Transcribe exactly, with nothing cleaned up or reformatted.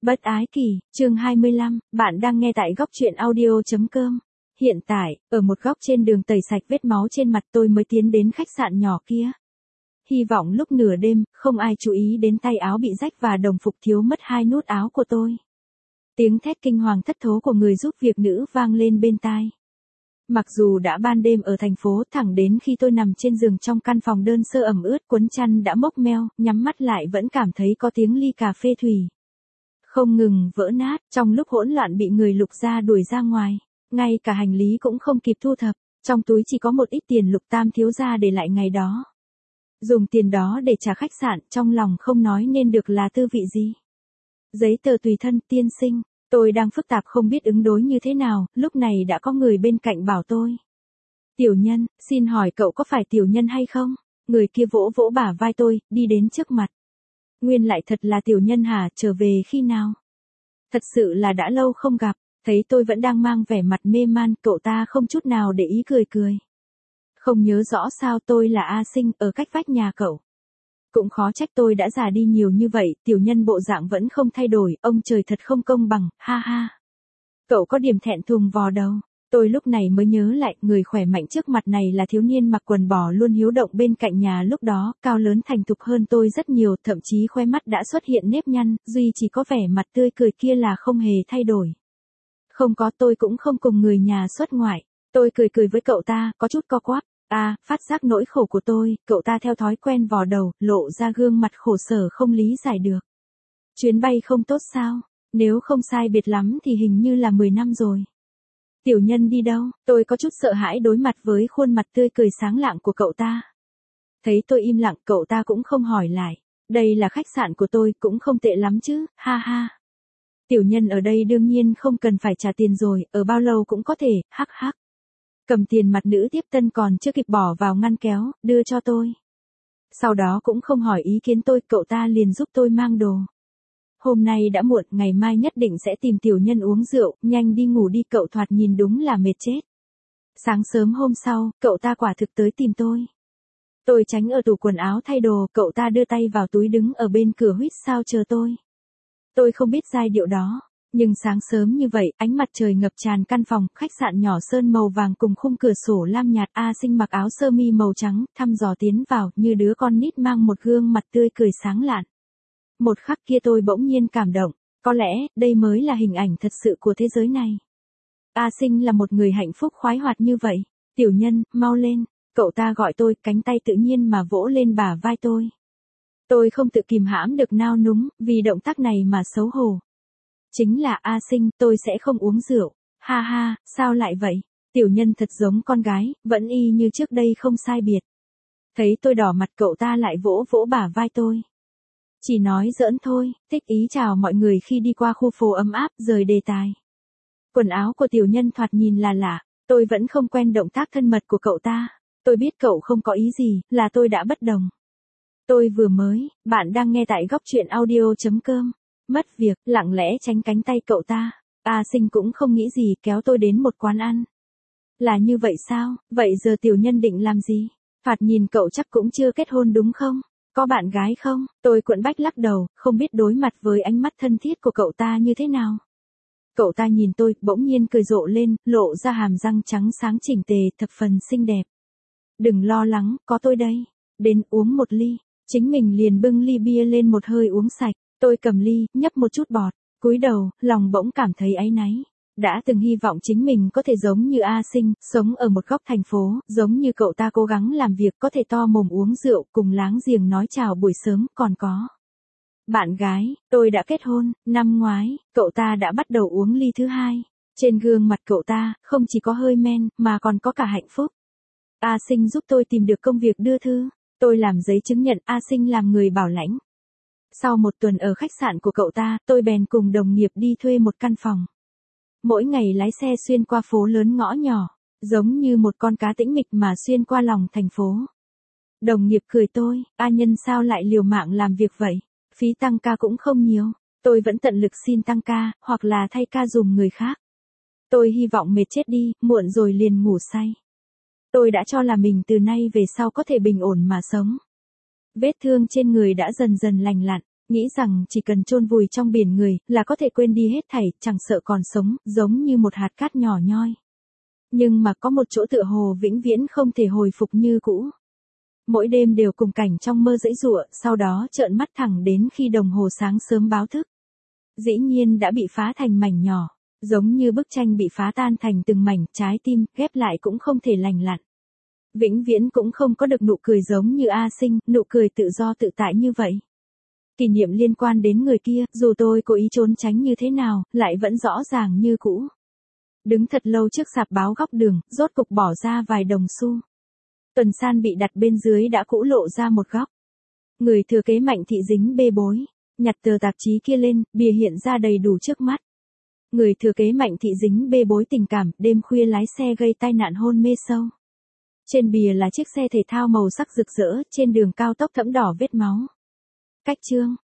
Bất ái kỳ, chương hai mươi lăm, bạn đang nghe tại góc truyện audio.com. Hiện tại, ở một góc trên đường tẩy sạch vết máu trên mặt tôi mới tiến đến khách sạn nhỏ kia. Hy vọng lúc nửa đêm, không ai chú ý đến tay áo bị rách và đồng phục thiếu mất hai nút áo của tôi. Tiếng thét kinh hoàng thất thố của người giúp việc nữ vang lên bên tai. Mặc dù đã ban đêm ở thành phố, thẳng đến khi tôi nằm trên giường trong căn phòng đơn sơ ẩm ướt, cuốn chăn đã mốc meo, nhắm mắt lại vẫn cảm thấy có tiếng ly cà phê thủy không ngừng vỡ nát, trong lúc hỗn loạn bị người lục ra đuổi ra ngoài. Ngay cả hành lý cũng không kịp thu thập, trong túi chỉ có một ít tiền Lục Tam thiếu gia để lại ngày đó. Dùng tiền đó để trả khách sạn, trong lòng không nói nên được là tư vị gì. Giấy tờ tùy thân, tiên sinh, tôi đang phức tạp không biết ứng đối như thế nào, lúc này đã có người bên cạnh bảo tôi. Tiểu Nhân, xin hỏi cậu có phải Tiểu Nhân hay không? Người kia vỗ vỗ bả vai tôi, đi đến trước mặt. Nguyên lại thật là Tiểu Nhân hả, trở về khi nào? Thật sự là đã lâu không gặp, thấy tôi vẫn đang mang vẻ mặt mê man, cậu ta không chút nào để ý cười cười. Không nhớ rõ sao, tôi là A Sinh, ở cách vách nhà cậu. Cũng khó trách tôi đã già đi nhiều như vậy, Tiểu Nhân bộ dạng vẫn không thay đổi, ông trời thật không công bằng, ha ha. Cậu có điểm thẹn thùng vò đầu. Tôi lúc này mới nhớ lại, người khỏe mạnh trước mặt này là thiếu niên mặc quần bò luôn hiếu động bên cạnh nhà lúc đó, cao lớn thành thục hơn tôi rất nhiều, thậm chí khóe mắt đã xuất hiện nếp nhăn, duy chỉ có vẻ mặt tươi cười kia là không hề thay đổi. Không có, tôi cũng không cùng người nhà xuất ngoại. Tôi cười cười với cậu ta, có chút co quắp. À, phát giác nỗi khổ của tôi, cậu ta theo thói quen vò đầu, lộ ra gương mặt khổ sở không lý giải được. Chuyến bay không tốt sao? Nếu không sai biệt lắm thì hình như là mười năm rồi. Tiểu Nhân đi đâu? Tôi có chút sợ hãi đối mặt với khuôn mặt tươi cười sáng lạng của cậu ta. Thấy tôi im lặng, cậu ta cũng không hỏi lại. Đây là khách sạn của tôi, cũng không tệ lắm chứ, ha ha. Tiểu Nhân ở đây đương nhiên không cần phải trả tiền rồi, ở bao lâu cũng có thể, hắc hắc. Cầm tiền mặt nữ tiếp tân còn chưa kịp bỏ vào ngăn kéo, đưa cho tôi. Sau đó cũng không hỏi ý kiến tôi, cậu ta liền giúp tôi mang đồ. Hôm nay đã muộn, ngày mai nhất định sẽ tìm Tiểu Nhân uống rượu, nhanh đi ngủ đi, cậu thoạt nhìn đúng là mệt chết. Sáng sớm hôm sau, cậu ta quả thực tới tìm tôi. Tôi tránh ở tủ quần áo thay đồ, cậu ta đưa tay vào túi đứng ở bên cửa huýt sáo chờ tôi. Tôi không biết giai điệu đó, nhưng sáng sớm như vậy, ánh mặt trời ngập tràn căn phòng, khách sạn nhỏ sơn màu vàng cùng khung cửa sổ lam nhạt. A Sinh mặc áo sơ mi màu trắng, thăm dò tiến vào, như đứa con nít mang một gương mặt tươi cười sáng lạn. Một khắc kia tôi bỗng nhiên cảm động, có lẽ, đây mới là hình ảnh thật sự của thế giới này. A Sinh là một người hạnh phúc khoái hoạt như vậy. Tiểu Nhân, mau lên, cậu ta gọi tôi, cánh tay tự nhiên mà vỗ lên bả vai tôi. Tôi không tự kìm hãm được nao núng, vì động tác này mà xấu hổ. Chính là A Sinh, tôi sẽ không uống rượu. Ha ha, sao lại vậy? Tiểu Nhân thật giống con gái, vẫn y như trước đây không sai biệt. Thấy tôi đỏ mặt, cậu ta lại vỗ vỗ bả vai tôi. Chỉ nói giỡn thôi, thích ý chào mọi người khi đi qua khu phố ấm áp, rời đề tài. Quần áo của Tiểu Nhân thoạt nhìn là lạ, tôi vẫn không quen động tác thân mật của cậu ta. Tôi biết cậu không có ý gì, là tôi đã bất đồng. Tôi vừa mới, bạn đang nghe tại góc truyện audio.com. Mất việc, lặng lẽ tránh cánh tay cậu ta. A Sinh cũng không nghĩ gì, kéo tôi đến một quán ăn. Là như vậy sao? Vậy giờ Tiểu Nhân định làm gì? Thoạt nhìn cậu chắc cũng chưa kết hôn đúng không? Có bạn gái không? Tôi cuộn bách lắc đầu, không biết đối mặt với ánh mắt thân thiết của cậu ta như thế nào. Cậu ta nhìn tôi, bỗng nhiên cười rộ lên, lộ ra hàm răng trắng sáng chỉnh tề, thập phần xinh đẹp. Đừng lo lắng, có tôi đây. Đến uống một ly. Chính mình liền bưng ly bia lên một hơi uống sạch. Tôi cầm ly, nhấp một chút bọt, cúi đầu, lòng bỗng cảm thấy áy náy. Đã từng hy vọng chính mình có thể giống như A Sinh, sống ở một góc thành phố, giống như cậu ta cố gắng làm việc, có thể to mồm uống rượu, cùng láng giềng nói chào buổi sớm, còn có bạn gái. Tôi đã kết hôn, năm ngoái, cậu ta đã bắt đầu uống ly thứ hai. Trên gương mặt cậu ta, không chỉ có hơi men, mà còn có cả hạnh phúc. A Sinh giúp tôi tìm được công việc đưa thư. Tôi làm giấy chứng nhận, A Sinh làm người bảo lãnh. Sau một tuần ở khách sạn của cậu ta, tôi bèn cùng đồng nghiệp đi thuê một căn phòng. Mỗi ngày lái xe xuyên qua phố lớn ngõ nhỏ, giống như một con cá tĩnh mịch mà xuyên qua lòng thành phố. Đồng nghiệp cười tôi, A Nhân sao lại liều mạng làm việc vậy? Phí tăng ca cũng không nhiều. Tôi vẫn tận lực xin tăng ca, hoặc là thay ca dùm người khác. Tôi hy vọng mệt chết đi, muộn rồi liền ngủ say. Tôi đã cho là mình từ nay về sau có thể bình ổn mà sống. Vết thương trên người đã dần dần lành lặn. Nghĩ rằng chỉ cần chôn vùi trong biển người là có thể quên đi hết thảy, chẳng sợ còn sống, giống như một hạt cát nhỏ nhoi. Nhưng mà có một chỗ tựa hồ vĩnh viễn không thể hồi phục như cũ. Mỗi đêm đều cùng cảnh trong mơ giãy giụa, sau đó trợn mắt thẳng đến khi đồng hồ sáng sớm báo thức. Dĩ nhiên đã bị phá thành mảnh nhỏ, giống như bức tranh bị phá tan thành từng mảnh, trái tim ghép lại cũng không thể lành lặn. Vĩnh viễn cũng không có được nụ cười giống như A Sinh, nụ cười tự do tự tại như vậy. Kỷ niệm liên quan đến người kia, dù tôi cố ý trốn tránh như thế nào, lại vẫn rõ ràng như cũ. Đứng thật lâu trước sạp báo góc đường, rốt cục bỏ ra vài đồng xu. Tuần san bị đặt bên dưới đã cũ lộ ra một góc. Người thừa kế Mạnh Thị dính bê bối, nhặt tờ tạp chí kia lên, bìa hiện ra đầy đủ trước mắt. Người thừa kế Mạnh Thị dính bê bối tình cảm, đêm khuya lái xe gây tai nạn hôn mê sâu. Trên bìa là chiếc xe thể thao màu sắc rực rỡ, trên đường cao tốc thẫm đỏ vết máu. Cách chương